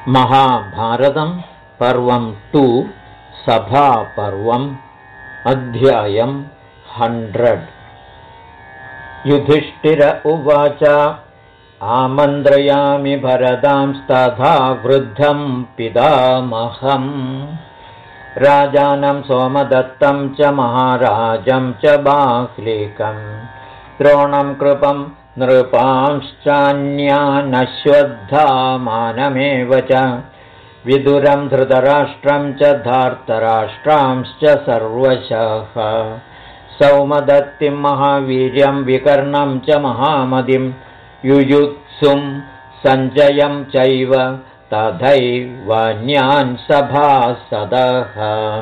महाभारतं पर्वं 2 सभापर्वम् अध्यायं 100। युधिष्ठिर उवाच आमन्त्रयामि भरतांस्तथा वृद्धं पितामहम् राजानं सोमदत्तं च महाराजं च बाह्लिकं द्रोणं कृपं नृपांश्चान्यानश्वत्थामानमेव च विदुरं धृतराष्ट्रं च धार्तराष्ट्रांश्च सर्वशः सौमदत्तिं महावीर्यं विकर्णं च महामतिं युयुत्सुं सञ्जयं चैव तथैवान्यान् सभासदः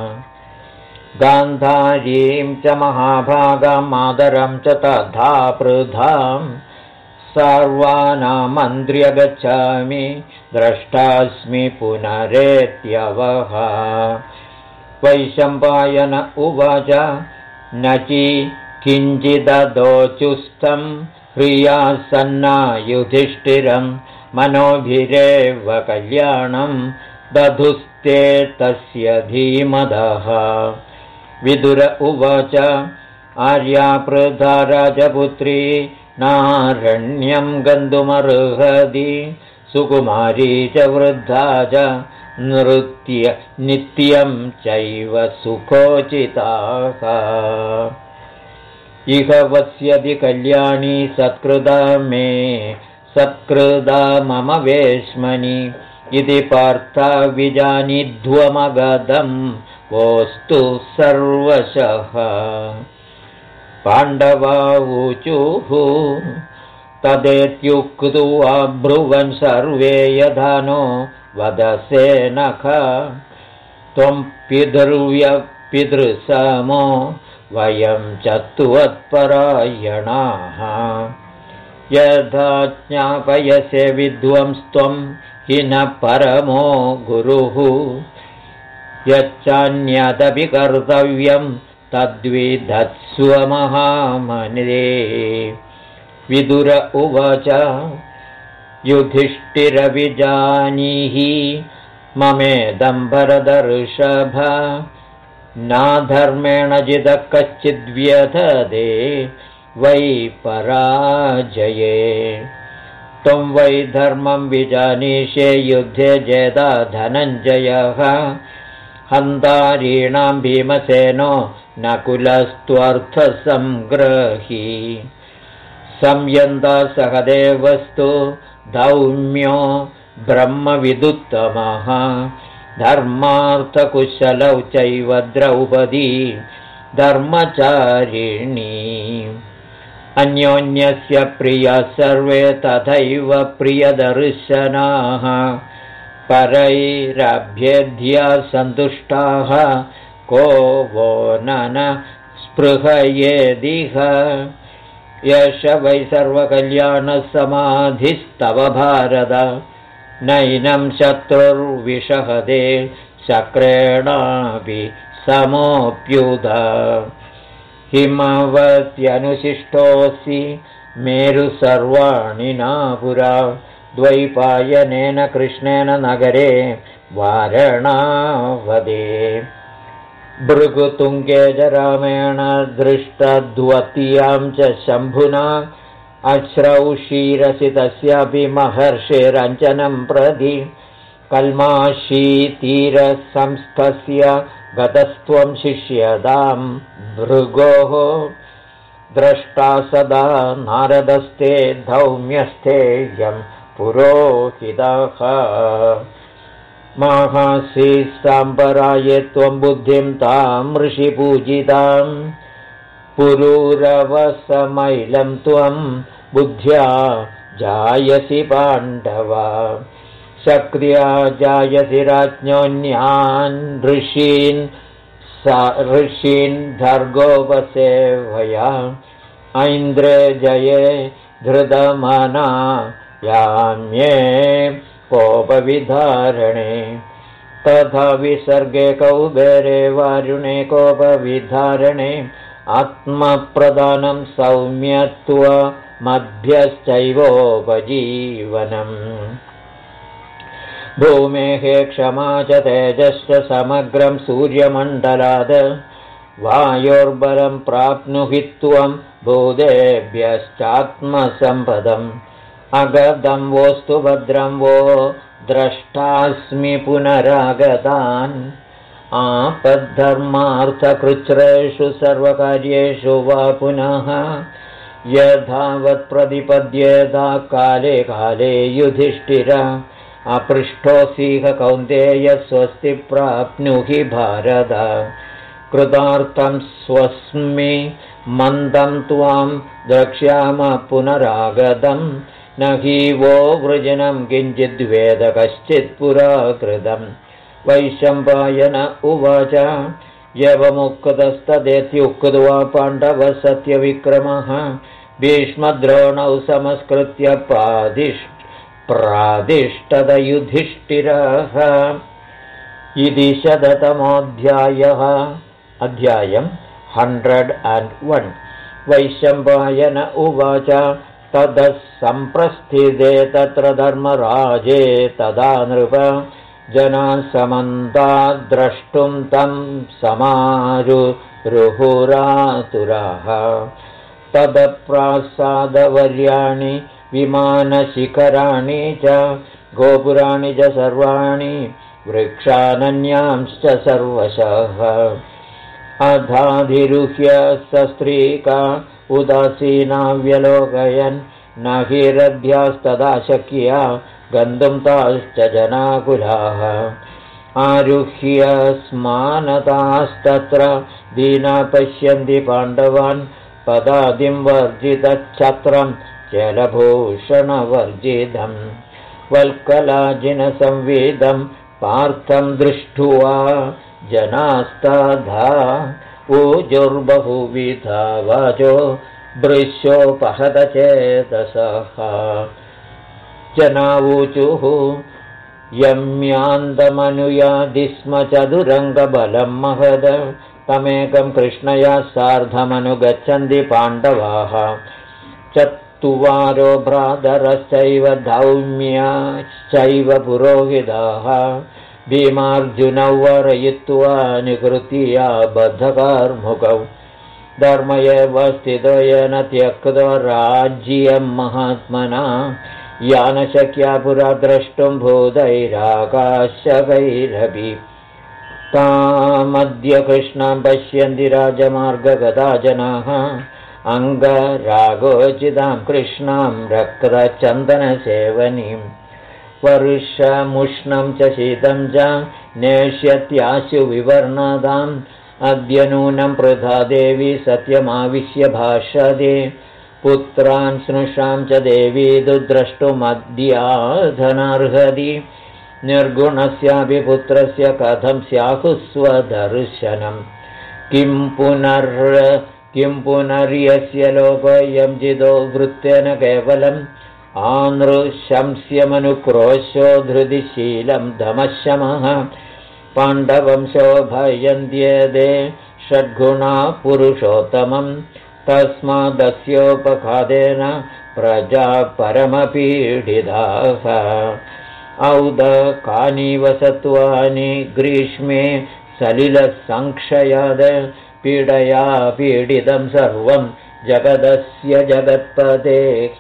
गान्धारीं च महाभागां मातरं च तथा पृथां सर्वानामन्त्र्य गच्छामि द्रष्टास्मि पुनरेत्यवः वैशम्पायन उवाच नचि किञ्चिददोचुस्तं ह्रियासन्ना युधिष्ठिरं मनोभिरेव कल्याणं दधुस्ते तस्य धीमदः विदुर उवाच आर्यापृथा राजपुत्री नारण्यं गन्तुमर्हति सुकुमारी च वृद्धा च नृत्य नित्यं चैव सुखोचिताः इह वस्यति कल्याणी सत्कृता मे सत्कृता मम वेश्मनि इति पार्था विजानीध्वमगधं वोस्तु सर्वशः पाण्डवावूचुः तदेत्युक्त्वा ब्रुवन् सर्वे यधानो वदसे नख त्वं पितृसमो वयं च त्वत्परायणाः यथा ज्ञापयसे विद्वंस्त्वं हि न परमो गुरुः यच्चान्यदपि कर्तव्यं तद्विधत्स्व महामने विदुर उवाच युधिष्ठिरविजानीहि ममेदं भरतर्षभ नाधर्मेण जितः कश्चिद्व्यथते वै पराजये त्वं वै धर्मं विजानीषे युद्धे जेता धनञ्जयः हन्तारीणां भीमसेनो नकुलस्त्वर्थसंग्रही संयन्ता सहदेवस्तु धौम्यो ब्रह्मविदुत्तमः धर्मार्थकुशलौ चैव द्रौपदी धर्मचारिणी अन्योन्यस्य प्रिया सर्वे तथैव प्रियदर्शनाः परैरभ्येद्या सन्तुष्टाः को वो न स्पृहयेदिह यश वै सर्वकल्याणसमाधिस्तव भारत नैनं शत्रुर्विषहदे शक्रेणापि समोऽप्युत हिमवत्यनुशिष्टोऽसि मेरु सर्वाणि नापुरा द्वैपायनेन कृष्णेन नगरे वारणावदे भृगुतुङ्गे च रामेण दृष्टद्वतीयां च शम्भुना अश्रौषीरसि तस्यापि महर्षेरञ्जनं प्रति कल्माशीतीरसंस्थस्य गतस्त्वं शिष्यतां भृगोः द्रष्टा सदा नारदस्ते धौम्यस्थेयं पुरोहितः माहासि साम्बराये त्वं बुद्धिं तां ऋषिपूजितां पुरूरवसमैलं त्वं बुद्ध्या जायसि पाण्डव शक्रिया जायसि राज्ञोऽन्यान् ऋषीन् धर्गोपसेवया ऐन्द्रे जये धृतमना याम्ये कोपविधारणे तथा विसर्गे कौबेरे वारुणे कोपविधारणे आत्मप्रदानं सौम्यत्वमभ्यश्चैवोपजीवनम् भूमेः क्षमा च तेजश्च समग्रं सूर्यमण्डलात् वायोर्बलं प्राप्नुहि त्वं भूतेभ्यश्चात्मसम्पदम् अगदं वोस्तु भद्रं वो द्रष्टास्मि पुनरागतान् आपद्धर्मार्थकृच्छ्रेषु सर्वकार्येषु वा पुनः यथावत् प्रतिपद्येता काले काले युधिष्ठिर अपृष्टोऽसीह कौन्तेय स्वस्ति प्राप्नुहि भारत कृतार्थं स्वस्मि मन्दं त्वां द्रक्ष्यामः पुनरागतं न हि वो वृजनं किञ्चिद्वेद कश्चित् पुरा कृतम् वैशम्पायन उवाच यवमुक्तस्तदेत्युक्त्वा पाण्डवः सत्यविक्रमः भीष्मद्रोणौ समस्कृत्य प्रादिष्टदयुधिष्ठिरः इति 100तमोऽध्यायः अध्यायम् 101 वैशम्पायन उवाच ततः सम्प्रस्थिते तत्र धर्मराजे तदा नृप जनाः समन्ताद्द्रष्टुं तं समारुरुहुरातुराः तदप्रासादवर्याणि विमानशिखराणि च गोपुराणि च सर्वाणि वृक्षानन्यांश्च सर्वशः अधाधिरुह्य सस्त्रीका उदासीना व्यलोकयन् न हि रथ्यास्तदा शक्या गन्तुं ताश्च जनाकुलाः आरुह्य स्मानतास्तत्र दीना पश्यन्ति पाण्डवान् पदादिं वर्जितच्छत्रं जलभूषणवर्जितं वल्कलाजिनसंविदं पार्थं दृष्ट्वा जनास्तधा ऊजुर्बहुविधा वाचो भृश्योपहतचेतसः जनावूचुः यम्यान्तमनुयादि स्म चतुरङ्गबलं महद तमेकं कृष्णया सार्धमनुगच्छन्ति पाण्डवाः चत्वारो भ्रातरश्चैव धौम्याश्चैव पुरोहिताः भीमार्जुनौ वारयित्वा निकृत्या बद्धकार्मुकौ धर्म एव स्थितो येन त्यक्तो राज्यं महात्मना यानशक्या पुरा द्रष्टुं भूतैराकाशकैरपि तामद्य कृष्णां पश्यन्ति राजमार्गगता जनाः अङ्गरागोचितां कृष्णां रक्तचन्दनसेवनीं वर्षमुष्णं च शीतं च नेष्यत्याशु विवर्णदाम् अद्य नूनं पृथा देवी सत्यमाविश्य भाषते पुत्रान् स्नुषां च देवी दुद्रष्टुमद्याधनार्हति निर्गुणस्यापि पुत्रस्य कथं स्याहुस्वदर्शनं किं पुनर्यस्य लोकोऽयं जिदो वृत्तेन केवलम् आनृशंस्यमनुक्रोशो धृतिशीलं दमशमः पाण्डवं शोभयन्त्येते षड्गुणा पुरुषोत्तमम् तस्मादस्योपघातेन प्रजा परमपीडिताः औदकानीव सत्त्वानि ग्रीष्मे सलिलसंक्षयाद पीडया पीडितं सर्वं जगदस्य जगत्पतेः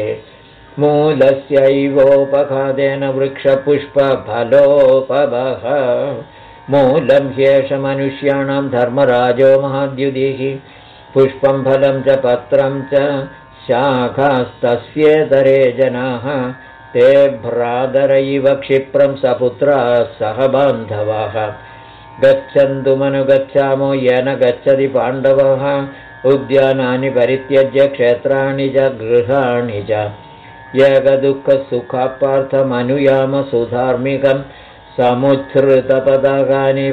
मूलस्यैवोपघातेन वृक्षपुष्पफलोपवः मूलं ह्येष मनुष्याणां धर्मराजो महाद्युतिः पुष्पं फलं च पत्रं च शाखास्तस्येतरे जनाः ते भ्रातरैव क्षिप्रं सपुत्राः सह बान्धवाः गच्छन्तु मनुगच्छामो येन गच्छति पाण्डवः उद्यानानि परित्यज्य क्षेत्राणि च गृहाणि च यगदुःखसुखापार्थमनुयाम सुधार्मिकं समुच्छ्रितपदकानि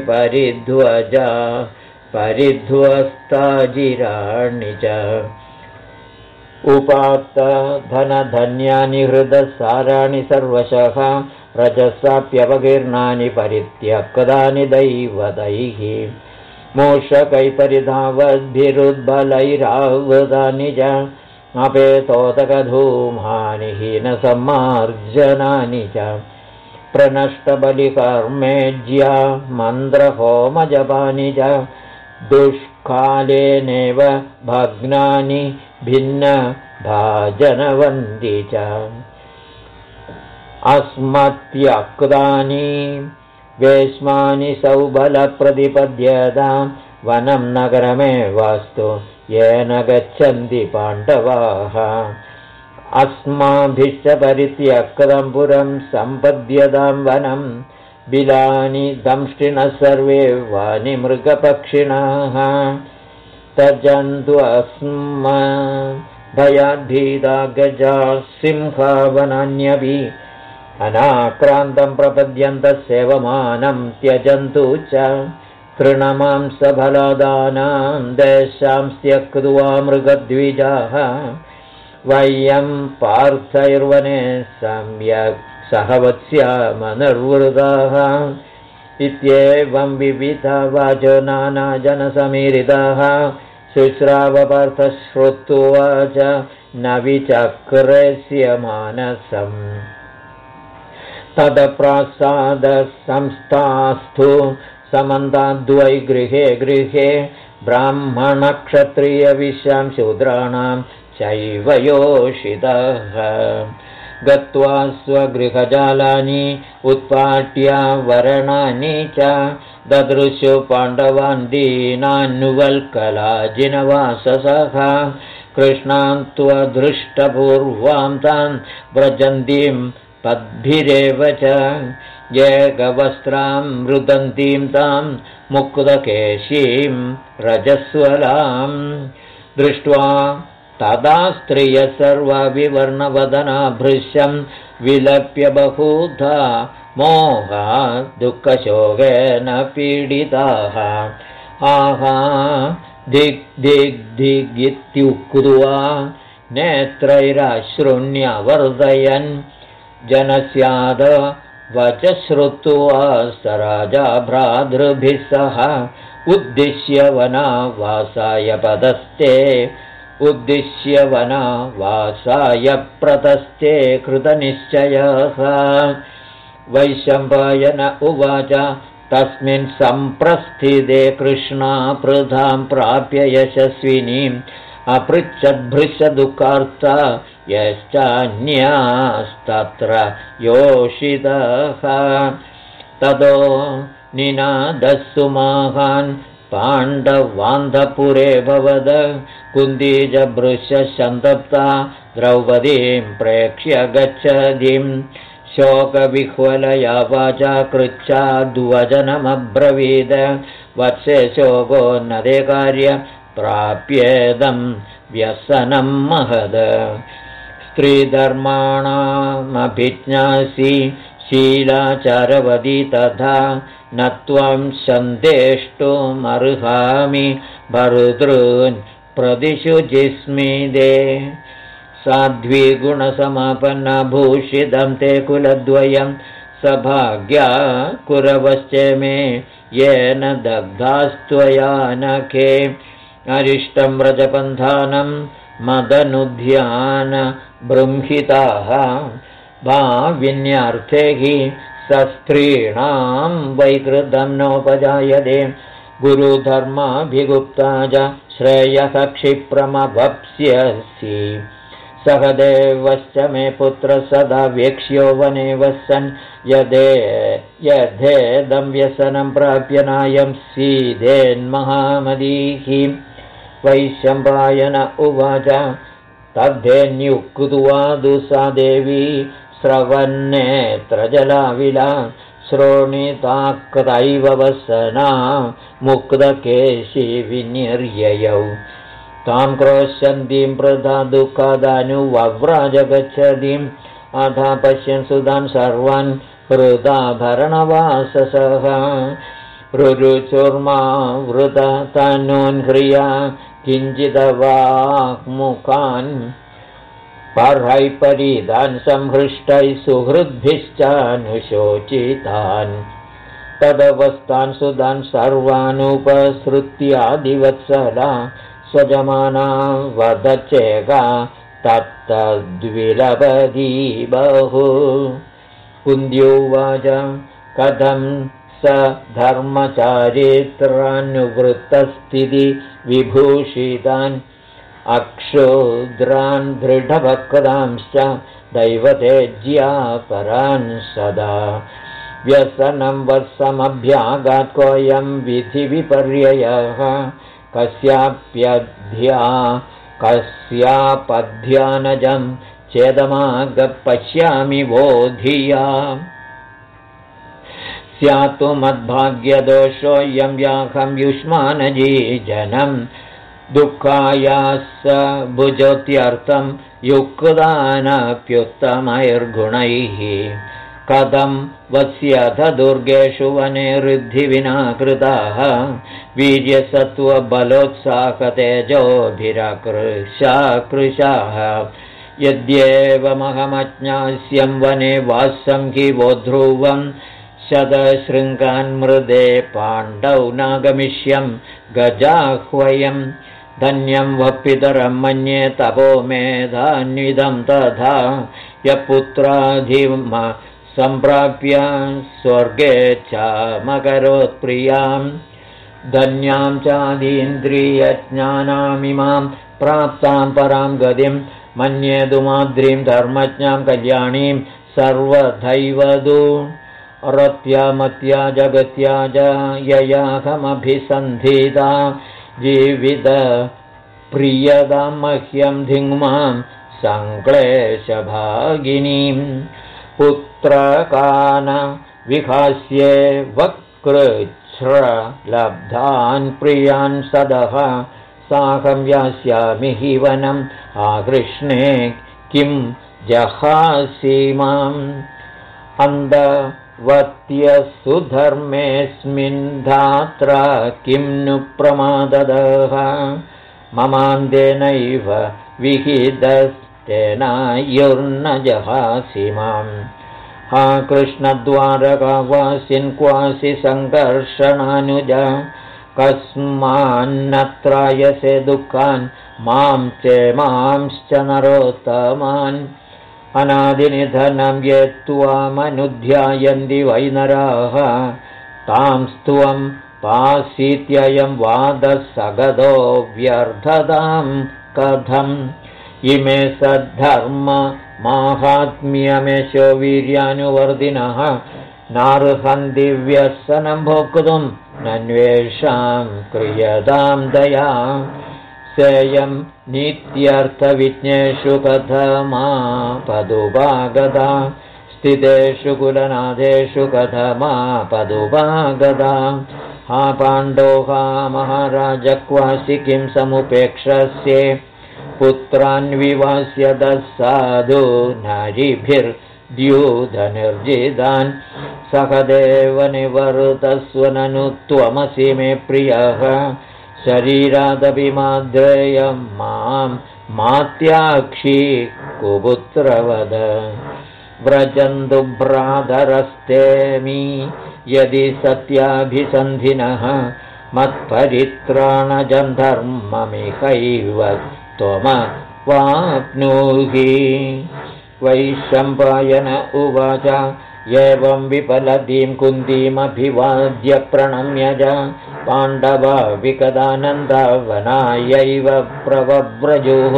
परिध्वस्ताजिराणि च उपात्तधनधन्यानि हृदसाराणि सर्वशः रजसाप्यवकीर्णानि परित्यक्तानि दैवतैः मूषकैपरिधावद्भिरुद्बलैरावृतानि च अपेतोदकधूमानि हीनसम्मार्जनानि च प्रनष्टबलिकर्मेज्या मन्त्रहोमजपानि च दुष्कालेनेव भग्नानि भिन्नभाजनवन्ति च अस्मत्यक्तानि वेश्मानि सौबलप्रतिपद्यतां वनं नगरमेवास्तु येन गच्छन्ति पाण्डवाः अस्माभिश्च परित्यक्तं पुरं सम्पद्यतां वनं बिलानि दंष्टिनः सर्वे वानि मृगपक्षिणः तजन्तु अस्म भयाद्भीता गजा सिंहावनान्यपि अनाक्रान्तं प्रपद्यन्तः सेवमानं त्यजन्तु च तृणमांसफलादानां देशां त्यक्त्वा मृगद्विजाः वयं पार्थैर्वने सम्यक् सहवत्स्यामनिर्वृताः इत्येवं विविधा वाचो नानाजनसमीरिताः शुश्रावपार्थः श्रुत्वा च न विचक्रस्य मानसम् तदप्रासादसंस्थास्थु समन्ताद्वै गृहे गृहे ब्राह्मणक्षत्रियविश्यां शूद्राणां चैव योषितः गत्वा स्वगृहजालानि उत्पाट्य वरणानि च ददृशु पाण्डवान् दीनान्वल्कलाजिनवाससः कृष्णां त्वदृष्टपूर्वां तान् व्रजन्तीं पद्भिरेव च एकवस्त्रां मृदन्तीं तां मुक्तकेशीं रजस्वलां दृष्ट्वा तदा स्त्रियः सर्वविवर्णवदना भृशं विलप्य बहुधा मोहा दुःखशोकेन पीडिताः आहा दिग् दिग् दिगित्युक्त्वा नेत्रैराश्रुण्यवर्धयन् जनस्याद वच श्रुत्वा स राजा भ्रातृभिः सह उद्दिश्य वनवासाय पदस्ते उद्दिश्य वनवासाय प्रतस्ते कृतनिश्चयः वैशम्पायन उवाच तस्मिन् सम्प्रस्थिते कृष्णा पृथां प्राप्य यशस्विनीम् अपृच्छद्भृशदुःखार्ता यश्चान्यास्तत्र योषितः ततो निनादस्सु महान् पाण्डवान्धपुरे भवद कुन्दीजभृशसन्तप्ता द्रौपदीं प्रेक्ष्य गच्छतीं शोकविह्वलया वाचा कृच्छाद्वचनमब्रवीद वत्से शोको नदे कार्य प्राप्येदं व्यसनं महद स्त्रीधर्माणामभिज्ञासि शीलाचारवती तथा न त्वं सन्देष्टुमर्हामि भर्तॄन् प्रतिषु जिस्मिदे साध्वी गुणसमापन्ना भूषितं ते कुलद्वयं सभाग्या कुरवश्च मे येन दग्धास्त्वया नखे अरिष्टं व्रजपन्थानं मदनुध्यान बृंहिताः भाविन्यार्थे हि सस्त्रीणां वैकृतं नोपजायते गुरुधर्माभिगुप्ता च श्रेयः क्षिप्रमवप्स्यसि सहदेवश्च मे पुत्र सदा वेक्ष्यो वने वसन् यथेदं व्यसनं प्राप्य नायं सीदेन्महामदीः वैशम्पायन उवाच तद्धेन्युक्त्वा दुसा देवी स्रवन्नेत्रजलाविला श्रोणिताकृतैव वसना मुक्तकेशी विनिर्ययौ तां क्रोशन्तीं प्रदा दुःखदानुवव्राज गच्छतीम् अथा पश्यन् सुधान् सर्वान् हृदाभरणवाससः रुरुचूर्मा वृततनून् ह्रिया किञ्चिदवाक्मुखान् पर्हैः परीदान् संहृष्टैः सुहृद्भिश्चानुशोचितान् तदवस्थान् सुधान् सर्वानुपसृत्यादिवत्सला स्वजमाना वदचेगा तत्तद्विलपदी बहु कुन्त्युवाच कथं स धर्मचारित्रानुवृत्तस्थिति विभूषितान् अक्षुद्रान् दृढभक्तांश्च दैवतेज्यापरान् सदा व्यसनं वत्समभ्यागात् कोऽयं विधिविपर्ययः कस्यापध्यानजं चेदमागपश्यामि वो धिया स्यात्तु मद्भाग्यदोषोऽयं व्याहं युष्मानजीजनं दुःखायास भुजोत्यर्थं युक्तानप्युत्तमैर्गुणैः कथं वत्स्यथ दुर्गेषु वने ऋद्धिविना कृताः वीर्यसत्त्वबलोत्साहतेजोभिराकृशाकृशाः यद्येवमहमज्ञास्यं वने वासं हि वो ध्रुवं शतशृङ्गान्मृदे पाण्डौ नागमिष्यं गजाह्वयं धन्यं वपितरं मन्ये तपो मेधान्विदं तथा यपुत्राधिम सम्प्राप्य स्वर्गे चामकरोत्प्रियां धन्यां चादीन्द्रियज्ञानामिमां प्राप्तां परां गतिं मन्येदुमाद्रीं धर्मज्ञां कल्याणीं सर्वथैवदु रत्या मत्या जगत्या च ययाहमभिसन्धिता जीवितप्रियदां मह्यं धिङ्मां सङ्क्लेशभागिनीं पुत्रकान विहास्ये वकृच्छ्रलब्धान् प्रियान् सदः साहं यास्यामि हि वनम् आकृष्णे किं जहासि माम् अन्धवत्यसु धर्मेऽस्मिन् धात्रा किं नु प्रमाददः ममान्देनैव विहितस्तेनायुर्न जहासि माम् हा कृष्णद्वारकावासिन् क्वासि सङ्कर्षणानुज कस्मान्नत्रायसे दुःखान् मां चेमांश्च नरोत्तमान् अनादिनिधनं ये त्वामनुध्यायन्ति वै नराः तां त्वं पासीत्ययं वादः सगदो व्यर्थतां कथम् इमे सद्धर्म माहात्म्यमेशो वीर्यानुवर्धिनः नार्हन्ति व्यसनं भोक्तुं नन्वेषां क्रियतां दया सेयं नित्यर्थविज्ञेषु कथमापदुपागता स्थितेषु कुलनाथेषु कथमापदुपागता हा पाण्डो हा महाराज क्वासि किं समुपेक्षस्ये पुत्रान् विवास्य दस्साधु नारीभिर्द्यूतनिर्जितान् सहदेव निवर्तस्व ननु त्वमसि मे प्रियः शरीरादपि माद्रेयं मां मात्याक्षी कुपुत्रवद व्रजन्तु भ्रातरस्तेमि यदि सत्याभिसन्धिनः मत्परित्राणजं धर्ममिहैव त्वमवाप्नुहि वैशम्पायन उवाच एवं विफलतीं कुन्तीमभिवाद्य प्रणम्य च पाण्डवा विकदानन्दवनायैव प्रवव्रजुः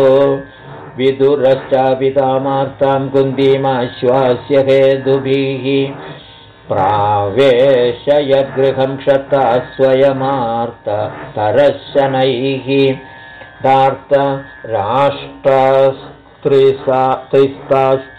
विदुरश्चापितामार्तां कुन्तीमाश्वास्य हेतुभिः प्रावेशयद्गृहं क्षत्ता स्वयमार्ततरशनैः धार्तराष्ट्रस्त्रिस्ताश्च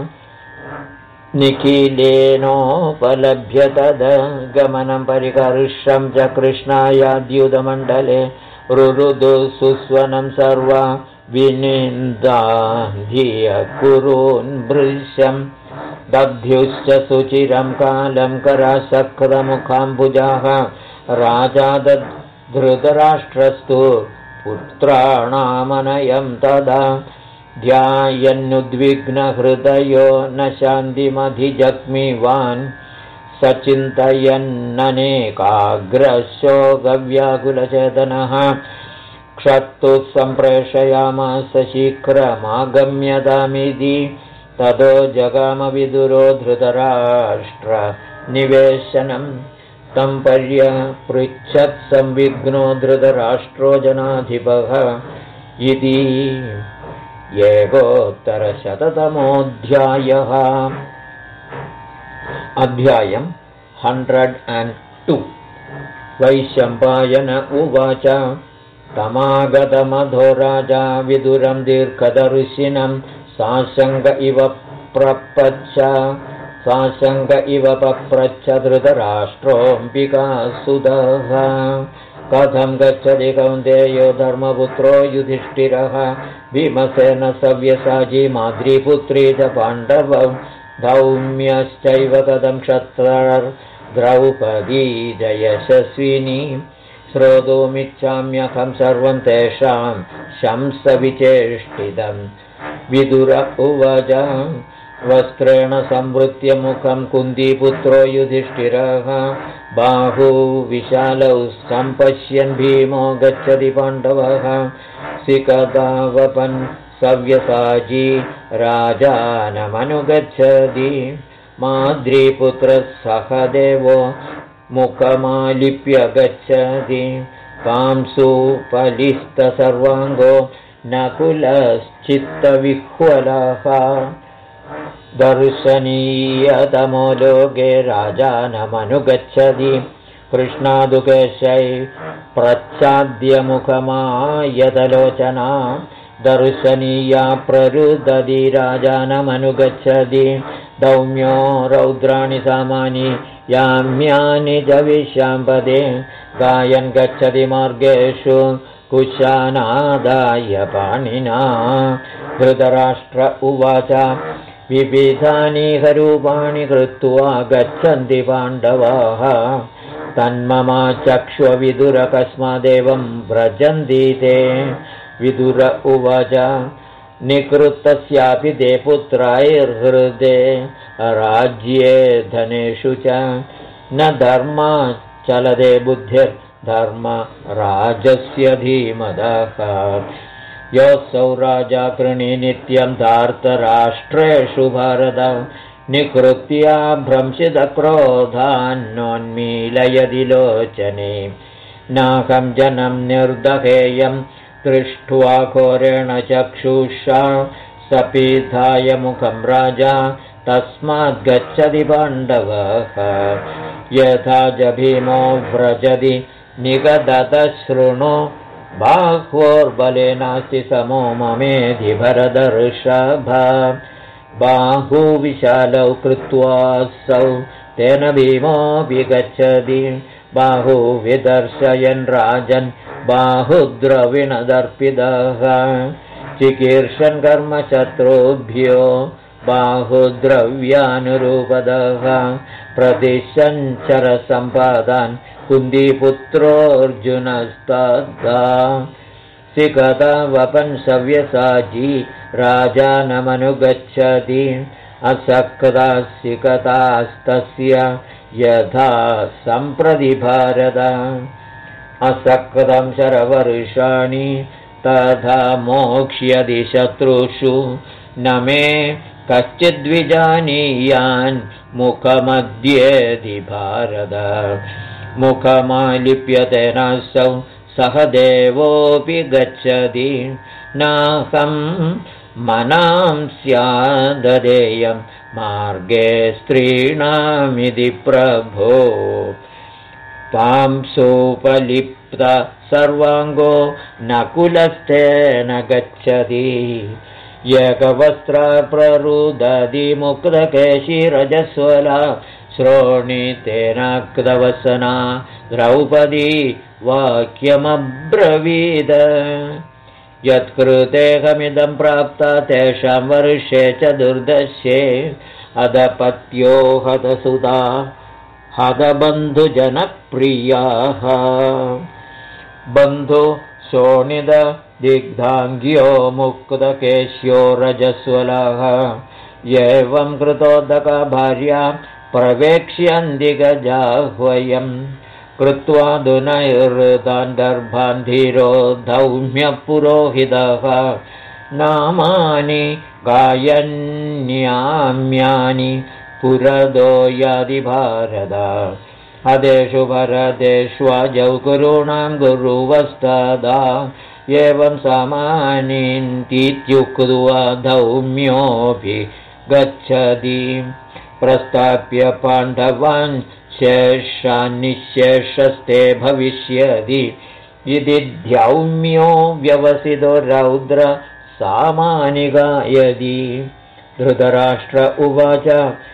निखिलेनोपलभ्य तद गमनं परिकर्षं च कृष्णायाद्युतमण्डले रुरुदु सुस्वनं सर्वा विनिन्दाधिय कुरून् भृशं दध्युश्च सुचिरं कालं करासक्रमुखाम्बुजाः राजा धृतराष्ट्रस्तु पुत्राणामनयं तदा ध्यायन्नुद्विग्नहृदयो न शान्तिमधिजग्मिवान् सचिन्तयन्ननेकाग्रशोकव्याकुलचेतनः क्षत्तुः सम्प्रेषयामास शीघ्रमागम्यतामिति ततो जगामविदुरो धृतराष्ट्रनिवेशनं तं पर्यपृच्छत् संविघ्नो धृतराष्ट्रो जनाधिपः इति एकोत्तरशततमोऽध्यायः। अध्यायं 102। वैशम्पायन उवाच तमागतमधो राजा विदुरं दीर्घदर्शिनं साशङ्क इव पप्रच्छ धृतराष्ट्रोऽम्बिकासुतः कथं गच्छति कौन्तेयो धर्मपुत्रो युधिष्ठिरः भीमसेन सव्यसाची माद्रीपुत्री च पाण्डवौ धौम्यश्चैव कथं क्षत्रद्रौपदी जयशस्विनी श्रोतुमिच्छाम्यहं सर्वं तेषां शंसविचेष्टितं। विदुर उवाच वस्त्रेण संवृत्य मुखं कुन्तीपुत्रो युधिष्ठिरः बाहुविशालौ सम्पश्यन् भीमो गच्छति पाण्डवः सिकदावपन् सव्यसाची राजानमनुगच्छति माद्रीपुत्रः सहदेवो मुखमालिप्य गच्छति पांसुपलिस्तसर्वाङ्गो नकुलश्चित्तविह्वलः दर्शनीयतमो लोके राजानमनुगच्छति कृष्णादुकेशै प्रच्छाद्यमुखमायतलोचना दर्शनीया प्ररुदति राजानमनुगच्छति दौम्यो रौद्राणि सामानि याम्यानि च विशाम्पदे गायन् गच्छति मार्गेषु कुशानादाय पाणिना। धृतराष्ट्र उवाच विविधानि रूपाणि कृत्वा गच्छन्ति पाण्डवाः तन्ममा चक्ष्वविदुर कस्मादेवं व्रजन्ति ते। विदुर उवाच निकृतस्यापि ते पुत्रैर्हृदे राज्ये धनेषु च न धर्मा चलते बुद्धिर्धर्म राजस्य धीमतः योऽसौ राजा कृणी नित्यं धार्तराष्ट्रेषु भारत निकृत्या भ्रंशितक्रोधान्नोन्मीलयति लोचने नाहं जनं निर्दहेयं दृष्ट्वा घोरेण चक्षुषा सपीधाय मुखं राजा तस्माद् गच्छति पाण्डवः यथा च भीमो व्रजति निगदतशृणु बाह्वोर्बलेनास्ति समो ममेधि भरतर्षभ बाहुविशालौ कृत्वासौ तेन भीमोऽपि गच्छति बाहुविदर्शयन् राजन् बाहुद्रविणदर्पितः चिकीर्षन् कर्मशत्रुभ्यो बाहुद्रव्यानुरूपदः प्रतिशञ्चरसम्पादान् कुन्तीपुत्रोऽर्जुनस्तदा सिकतावपन् सव्यसाची राजानमनुगच्छति असक्ताः सिकतास्तस्य यथा सम्प्रति भारत असक्तं शरवर्षाणि तथा मोक्ष्यति शत्रुषु न मे कश्चिद्विजानीयान् मुखमद्येति भारत मुखमालिप्यतेनासौ सहदेवोऽपि गच्छति नाहं मनां स्याददेयं मार्गे स्त्रीणामिति प्रभो पांसुपलिप्त सर्वाङ्गो नकुलस्तेन गच्छति एकवस्त्रप्ररुदति मुक्तकेशिरजस्वला श्रोणितेनाक्तवसना द्रौपदी वाक्यमब्रवीद यत्कृतेऽहमिदं प्राप्ता तेषां वर्षे चतुर्दशे अदपत्यो हतसुता हतबन्धुजनप्रियाः बन्धु शोणित दिग्धाङ्ग्यो मुक्तकेश्यो रजस्वलः एवं कृतोदका भार्या प्रवेक्ष्यन्ति गजाह्वयम् कृत्वा दुनैर्तान् गर्भान् धीरो धौम्यपुरोहितः नामानि गायन्याम्यानि पुरदो यादि भारत हदेषु भरदेष्वाजौ गुरूणां गुरुवस्तदा एवं समानीन्तीत्युक्त्वा धौम्योऽपि गच्छति प्रस्थाप्य पाण्डवान् शेषान्निःशेषस्ते भविष्यति इति धौम्यो व्यवसितो रौद्र सामानि गायति धृतराष्ट्र उवाच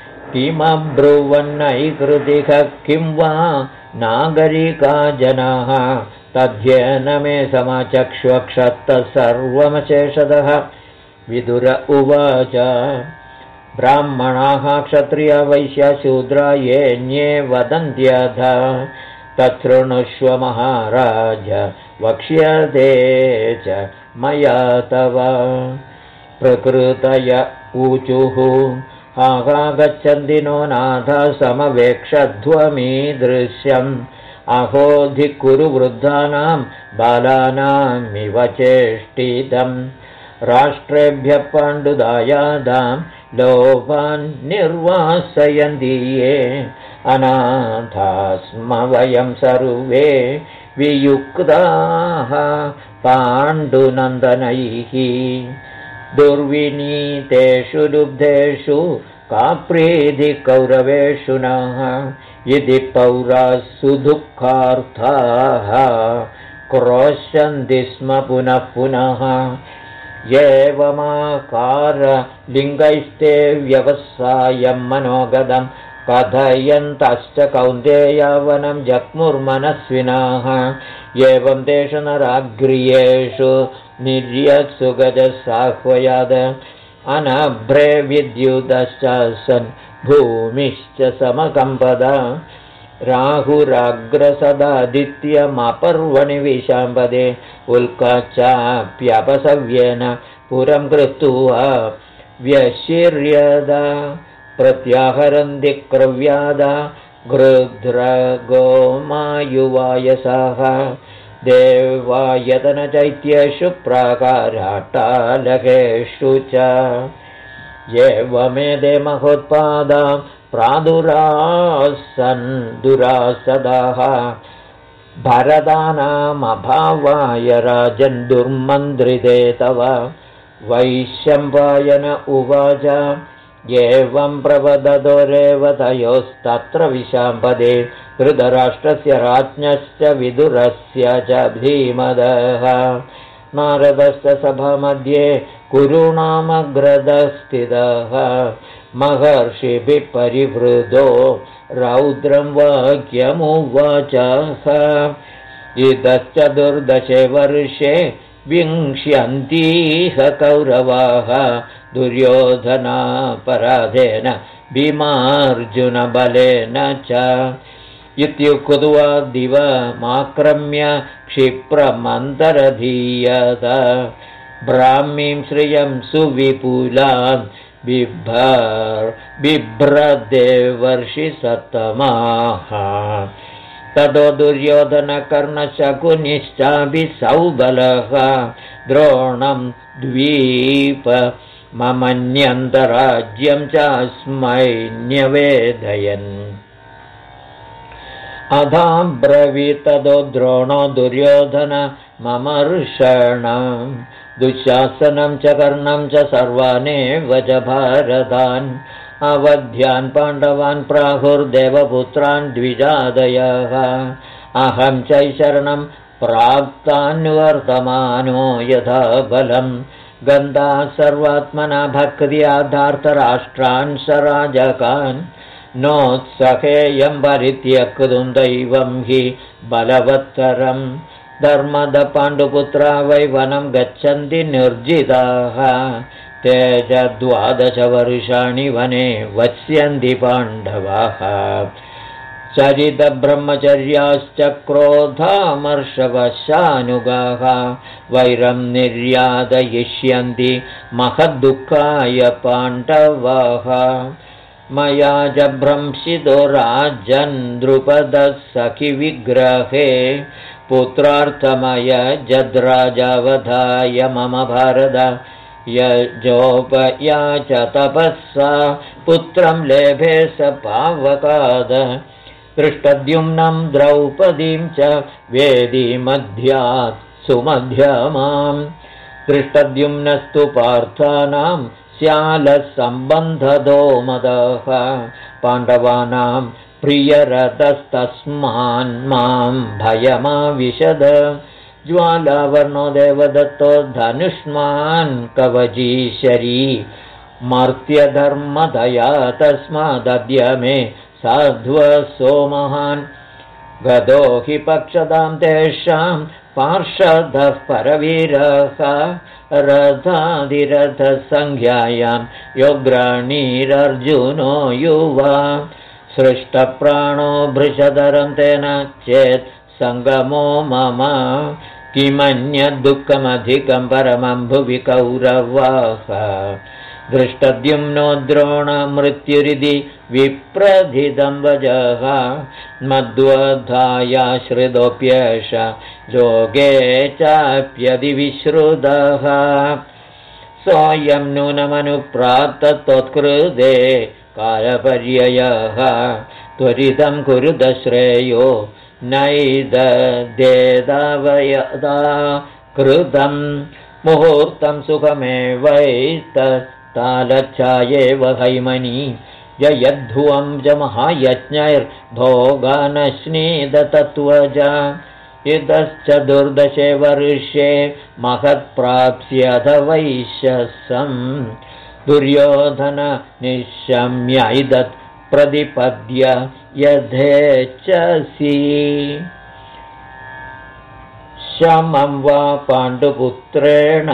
किमब्रुवन्नैकृतिः किं वा नागरिका जनाः तद्ध्येन मे समाचक्ष्वक्षत्तः सर्वमशेषतः विदुर उवाच ब्राह्मणाः क्षत्रिया वैश्या शूद्रा येऽन्ये वदन्त्यथ तच्छृणुष्व महाराज वक्ष्यते च मया तव प्रकृतय ऊचुः आहा गच्छन्ति नो नाथ समवेक्षध्वमीदृश्यम् अहोधिकुरु वृद्धानां बालानामिव चेष्टितम् राष्ट्रेभ्यः पाण्डुदायादां लोभान् निर्वासयन्ति ये अनाथा स्म वयं सर्वे वियुक्ताः पाण्डुनन्दनैः दुर्विनीतेषु लुब्धेषु का प्रीतिः कौरवेषु नः इति पौराः सुदुःखार्थाः क्रोशन्ति स्म पुनः पुनः एवमाकारलिङ्गैस्ते व्यवसायं मनोगतं कथयन्तश्च कौन्तेयवनं जग्मुर्मनस्विनाः एवं तेषु नराग्र्येषु निर्यत्सु गजसाह्वयाद अनभ्रे विद्युतश्च सन् भूमिश्च समकम्पद राहुराग्रसदादित्यमपर्वणि विशाम्पदे उल्काश्चाप्यपसव्येन पुरं कृत्वा व्यशिर्यदा प्रत्याहरन्ति क्रव्यादा गृध्रगोमायुवायसः देवायतनचैत्येषु प्राकाराट्टालकेषु च एवमेते महोत्पादा प्रादुरासन् दुरासदाः भरतानामभावाय राजन् दुर्मन्त्रिते तव वैशम्पायन उवाच एवं प्रवदतो रेवतयोस्तत्र विशाम्पदे धृतराष्ट्रस्य राज्ञश्च विदुरस्य च धीमदः नारदस्य सभामध्ये कुरूणामग्रदस्थितः महर्षिभिः परिवृतो रौद्रं वाक्यमुवाचः इतश्चतुर्दशे वर्षे विंश्यन्तीह कौरवाः दुर्योधनापराधेन भीमार्जुनबलेन च इत्युक्त्वा दिवमाक्रम्य क्षिप्रमन्तरधीयत ब्राह्मीं श्रियं सुविपुलां बिभ्रदेवर्षि सत्तमाः ततो दुर्योधनकर्णशकुनिश्चाभिसौबलः द्रोणं द्वीपममन्यन्तराज्यं चास्मै न्यवेदयन् अधाब्रवीततो द्रोणो दुर्योधन ममर्षणं दुःशासनं च कर्णं च सर्वानेव च भारतान् अवध्यान् पाण्डवान् प्राहुर्देवपुत्रान् द्विजादयः अहं चैशरणं प्राप्तान्वर्तमानो यथा बलं गन्धा सर्वात्मना भक्त्याधार्तराष्ट्रान् सराजकान् नोत्सहेयं परित्यक्तुं दैवं हि बलवत्तरम् धर्मदपाण्डुपुत्रा वै वनं गच्छन्ति निर्जिताः ते च 12 वर्षाणि वने वत्स्यन्ति पाण्डवाः चरितब्रह्मचर्याश्च क्रोधामर्षवशानुगाः वैरं निर्यातयिष्यन्ति महद्दुःखाय पाण्डवाः मया च भ्रंशितो राजन् द्रुपदः सखिविग्रहे पुत्रार्थमय जद्राजावधाय मम भारत यजोपया च तपःसा पुत्रं लेभे स पावकाद दृष्टद्युम्नं द्रौपदीं च वेदीमध्यात् सुमध्यमाम् दृष्टद्युम्नस्तु पार्थानां स्यालसम्बन्धदो मदः पाण्डवानां प्रियरतस्तस्मान् मां भयमाविशद ज्वालावर्णो देवदत्तो धनुष्मान् कवचीशरी मर्त्यधर्मदया तस्मादद्य मे साध्वसो महान् गदो हि पक्षदां तेषां पार्षदः परवीरः रथादिरथसंख्यायां योग्राणीरर्जुनो युवा सृष्टप्राणो भृशधरं तेन चेत् सङ्गमो मम किमन्यद्दुःखमधिकं परमं भुवि कौरवाः दृष्टद्युम्नो द्रोणमृत्युरिति विप्रथितं वजः मद्वधायाश्रितोऽप्येष लोके चाप्यधिविश्रुतः सोऽयं नूनमनुप्राप्तत्वत्कृते कालपर्ययः त्वरितं कुरुत श्रेयो नैददेदावयदा कृतं मुहूर्तं सुखमेवैततालच्छायेव हैमनि ययद्धुवं च महायज्ञैर्भोगानश्नीदतत्त्वजा इतश्च दुर्दशे वर्षे महत्प्राप्स्यथ वैश्यसं दुर्योधन निशम्यैदत् प्रतिपद्य यथेच्छसि शमं वा पाण्डुपुत्रेण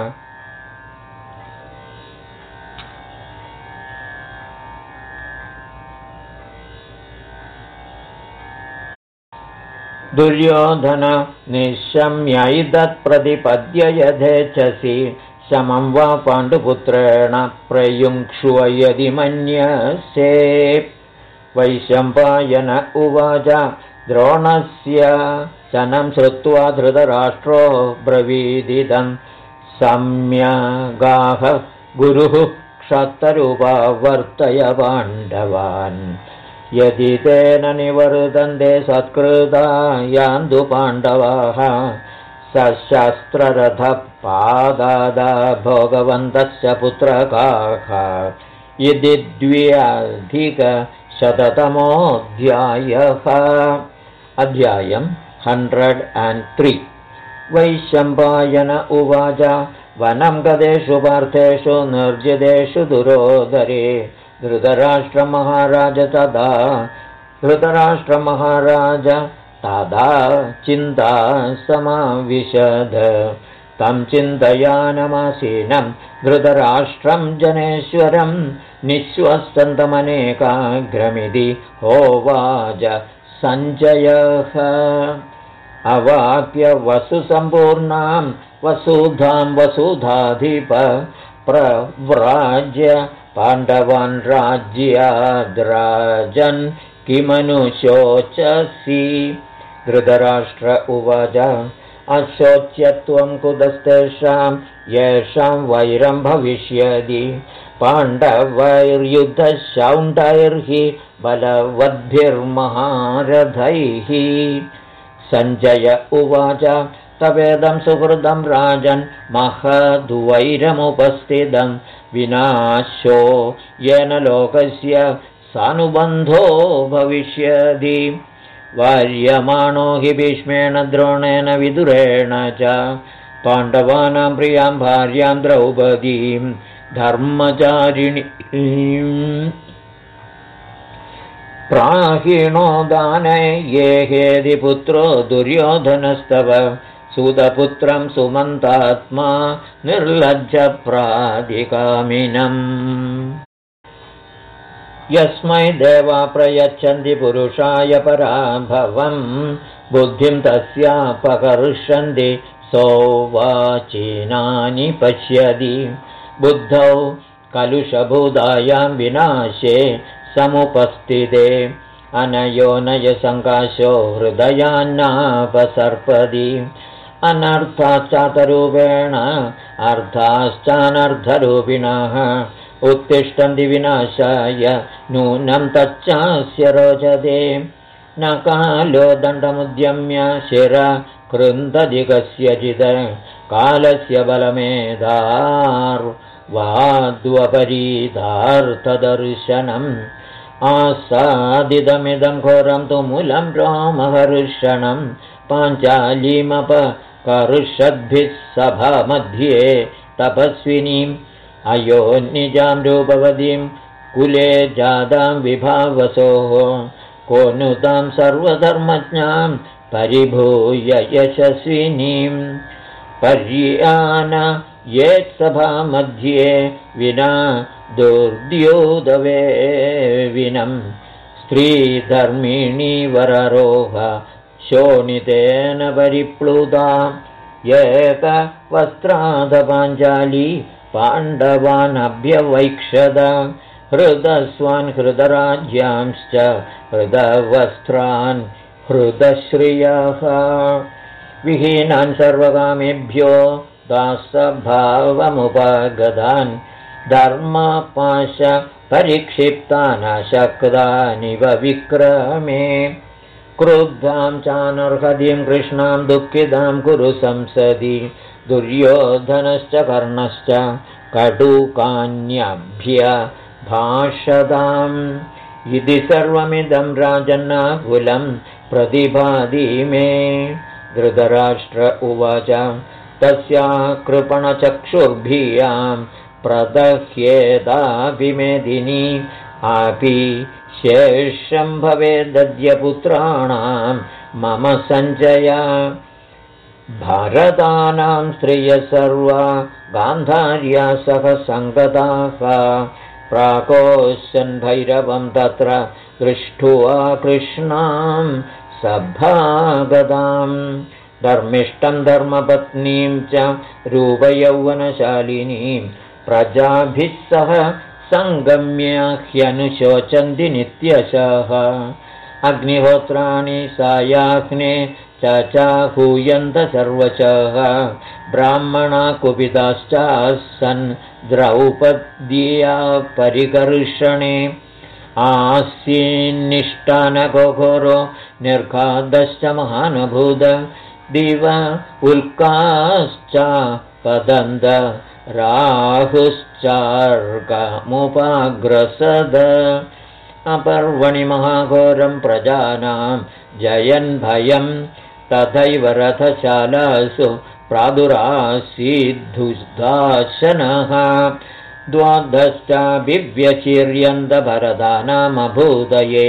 दुर्योधन निशम्यैदत्प्रतिपद्य यथेच्छसि शमं वा पाण्डुपुत्रेण प्रयुङ्क्ष्व यदि मन्यसे वैशम्पायन उवाच द्रोणस्य शनं श्रुत्वा धृतराष्ट्रो ब्रवीदिदं सम्यगाह गुरुः क्षत्तरूपावर्तय पाण्डवान् यदि तेन निवर्तन्ते सत्कृता यान्तु पाण्डवाः सशस्त्ररथपादादा भोगवन्तस्य पुत्रकाः इति 2अधिकशततमोऽध्यायः अध्यायं 103 वैशम्पायन उवाच वनं गदेषु पार्थेषु निर्जितेषु दुरोदरे धृतराष्ट्रमहाराज तदा चिन्ता समाविशद तं चिन्तयानमासीनं धृतराष्ट्रं जनेश्वरं निःश्वस्तन्तमनेकाग्रमिति होवाच सञ्जयः अवाप्य वसुसम्पूर्णां वसुधां वसुधाधिप प्रव्राज्य पाण्डवान् राज्याद्राजन् किमनुशोचसि धृतराष्ट्र उवाच अशोच्यत्वं कुतस्तेषां येषां वैरं भविष्यति पाण्डवैर्युद्धशौण्डैर्हि बलवद्भिर्महारथैः सञ्जय उवाच तवेदं सुहृदं राजन् महद्वैरमुपस्थितं विनाशो येन लोकस्य सानुबन्धो भविष्यति वार्यमाणो हि भीष्मेण द्रोणेन विदुरेण च पाण्डवानां प्रियां भार्यां द्रौपदीं धर्मचारिणीं प्राहिणो दाने येहेदि पुत्रो दुर्योधनस्तव सुतपुत्रं सुमन्तात्मा निर्लज्जप्राधिकामिनम् यस्मै देवा प्रयच्छन्ति पुरुषाय पराभवं बुद्धिं तस्यापकर्षन्ति सोवाचीनानि पश्यति बुद्धौ कलुषभूतायां विनाशे समुपस्थिते अनयो नयसङ्काशो हृदयान्नापसर्पति अनर्थाश्चातरूपेण अर्थाश्चानर्थरूपिणः उत्तिष्ठन्ति विनाशाय नूनं तच्चास्य रोचते न कालो दण्डमुद्यम्य शिरा कृन्दति कस्यचित् कालस्य बलमेधार्वाद्वपरीदार्थदर्शनम् आसादिदमिदं घोरं तु मूलं रोमहर्षणं पाञ्चालीमपकर्षद्भिः सभामध्ये तपस्विनीम् अयोनिजां रूपवतीं कुले जातां विभावसोः को नु तां सर्वधर्मज्ञां परिभूय यशस्विनीं पर्यानयेत्सभामध्ये विना दुर्द्योतवे विनं स्त्रीधर्मिणी वररोह शोणितेन परिप्लुता एकवस्त्रादपाञ्चाली पाण्डवानभ्यवैक्षद हृदस्वान् हृदराज्यांश्च हृदवस्त्रान् हृदश्रियः विहीनान् सर्वकामेभ्यो दासभावमुपगतान् धर्मपाश परिक्षिप्तान् अशक्तानिव विक्रमे क्रुद्धां चानर्हतीं कृष्णां दुःखितां कुरु संसदि दुर्योधनश्च कर्णश्च कटुकान्यभ्यभाषताम् इति सर्वमिदं राजन्नाकुलं प्रतिभाति मे धृतराष्ट्र उवाच तस्या कृपणचक्षुर्भियां प्रदह्येताभिमेदिनी अपि शेषं भवेदद्य पुत्राणां मम सञ्चया भारतानां स्त्रियः सर्वा गान्धार्या सह सङ्गताः प्राकोशन् भैरवं तत्र दृष्ट्वा कृष्णां सभागतां धर्मिष्ठं धर्मपत्नीं च रूपयौवनशालिनीं प्रजाभिः सह सङ्गम्य ह्यनुशोचन्ति नित्यशः अग्निहोत्राणि सायाह्ने चाहूयन्त सर्वशः ब्राह्मणा कुपिताश्चासन् द्रौपद्या परिकर्षणे आसीन्निष्ठानघोरो निर्घातश्च महानुभूत दिव उल्काश्च पतन्त राहुश्चार्कमुपाग्रसद अपर्वणि महाघोरं प्रजानां जयन् भयं तथैव रथशालासु प्रादुरासीद्धुदाशनः द्वादश्चाभिव्यचिर्यन्त भरतानामभूतये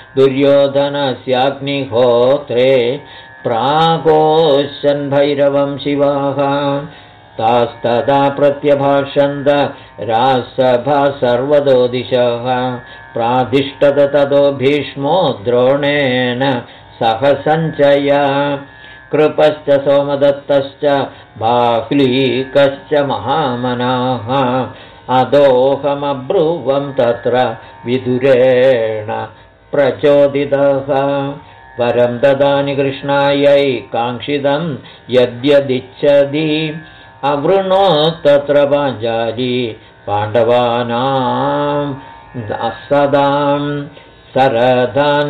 दुर्योधनस्याग्निहोत्रे प्रागोशन् भैरवं शिवाः तास्तदा प्रत्यभाषन्त रासभा सर्वतो दिशः प्राधिष्ठत ततो भीष्मो द्रोणेन सह सञ्चय कृपश्च सोमदत्तश्च बाह्लीकश्च महामनाः अदोहमब्रुवं तत्र विदुरेण प्रचोदितः वरं ददानि कृष्णायै काङ्क्षितं यद्यदिच्छति अवृणोत्तत्र पाञ्चाली पाण्डवानां सदां सरधान्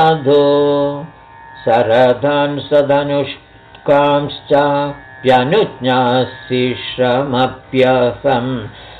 सधनुष्कांश्च प्यनुज्ञासिश्रमप्यहम्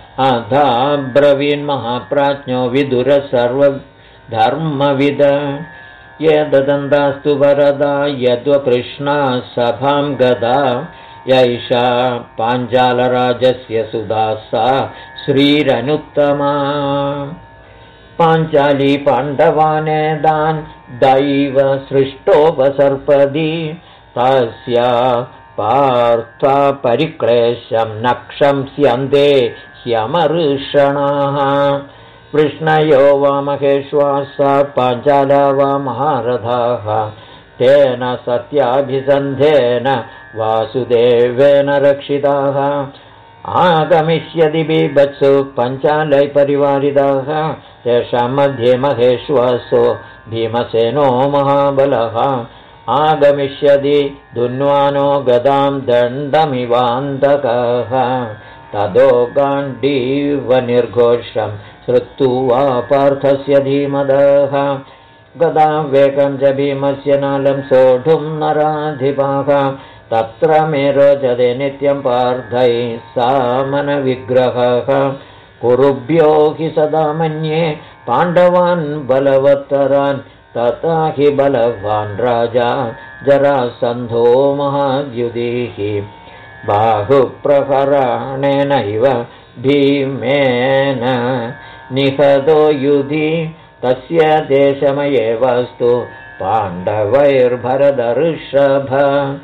अधाब्रवीन्महाप्राज्ञो विदुरः सर्वधर्मविद ये ददन्तास्तु वरदा यद्वकृष्णा सभां गदा यैषा पाञ्चालराजस्य सुधा सा श्रीरनुत्तमा पाञ्चाली पाण्डवानेदान् दैव सृष्टोपसर्पदि तस्या पार्था परिक्लेशं नक्षं स्यन्ते ह्यमर्षणाः वृष्णयो वा महेश्वासा पाञ्चाला वा महारथाः तेन सत्याभिसन्धेन वासुदेवेन रक्षिताः आगमिष्यति बीभत्सु पञ्चालै परिवारिताः तेषां मध्ये महेश्वासो भीमसेनो महाबलः आगमिष्यति दुन्वानो गदां दण्डमिवान्तकः ततो गाण्डीव निर्घोषं श्रुत्वा पार्थस्य धीमदः गदां वेगं च भीमस्य नालं सोढुं नराधिपाः तत्र मे रोचते नित्यं पार्थैः सामनविग्रहः कुरुभ्यो हि सदा मन्ये पाण्डवान् बलवत्तरान् तथा हि बलवान् राजा जरासन्धो महाद्युतिः बाहुप्रहरणेनैव भीमेन निहतो युधि तस्य देशमयेवस्तु पाण्डवैर्भरतर्षभ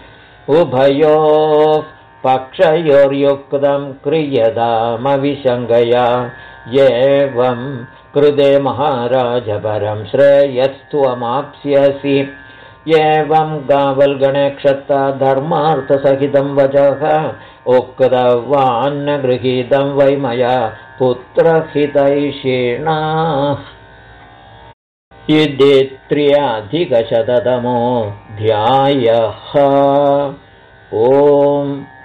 उभयोः पक्षयोर्युक्तं क्रियतामविशङ्कया एवं कृते महाराज परं श्रेयस्त्वमाप्स्यसि एवं गावल्गणेक्षत्ता धर्मार्थसहितं वचः उक्तवान्न गृहीतं वै मया पुत्रहितैषिणाः इति 3अधिकशततमोऽध्यायः। ॐ